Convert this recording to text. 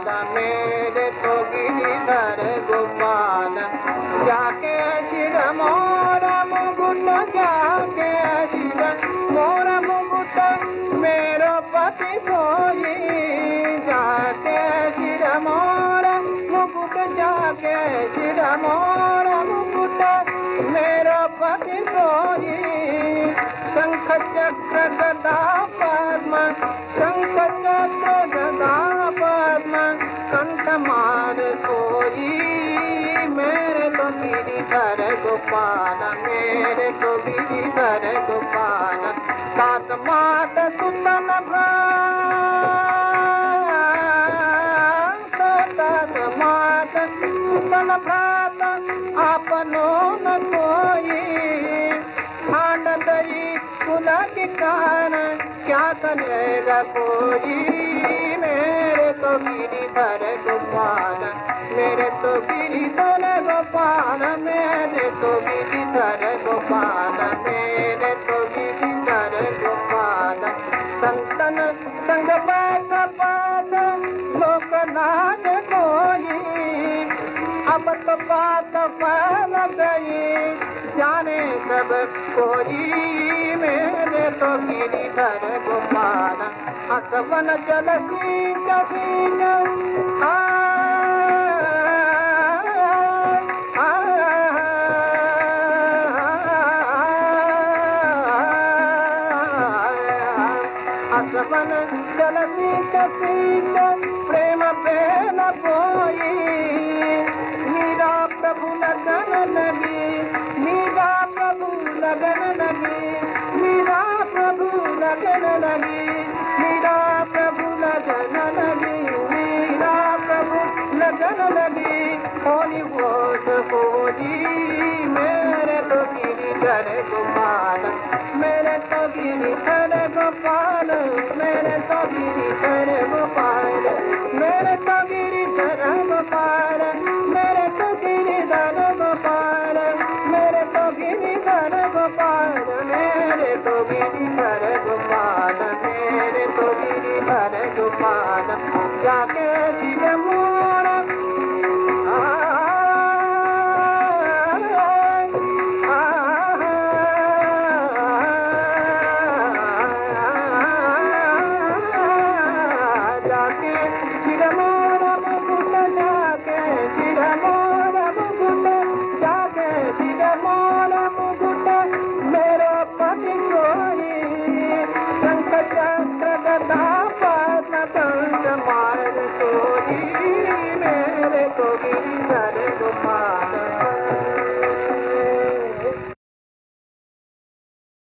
मेरे तो गिरिधर गोपाल। जाके शिर मोरा मुकुट, जाके शिर मोरा मुकुट, मेरो पति सोई। जाके शिर मोरा मुकुट, जाके शिर मोरा मुकुट, मेरो पति सोई। शंख चक्र गदा पद्म, शंख चक्र गदा पद्म, कंठ मार सोई। मेरे तो गिरिधर गोपाल, मेरे तो गिरिधर गोपाल। तात मात सुतन भ्रात, तात मात सुतन भ्रात, आपनो न कोई। ठांड दई कुल के कारण, क्या करेगा कोई। मेरे तो गिरिधर गोपाल, मेरे तो गिरिधर गोपाल, मेरे तो गिरिधर गोपाल, मेरे तो गिरिधर गोपाल। संतन संग बैठ पात, लोकनाथ कोई। अब तो बात फैल गई, जाने सब कोई। मेरे तो गिरिधर गोपाल, हसवन जल सींच सींच, हसवन जल सींच सींच, प्रेम प्रेम कोई। मीरा प्रभु लगन लगी, मीरा प्रभु लगन लगी, मीरा प्रभु लगन लगी, मीरा प्रभु लगन लगी, मीरा प्रभु लगन लगी। होली बोल होली, मेरे तो गिरिधर गोपाल, मेरे तो गिरिधर गोपाल, मेरे तो गिरिधर गोपाल, मेरे तो गिरिधर गोपाल, मेरे तो गिरिधर गोपाल, मेरे तो गिरिधर गोपाल, मेरे तो गिरिधर गोपाल, मेरे तो गिरिधर गोपाल। जाके शिव मोरा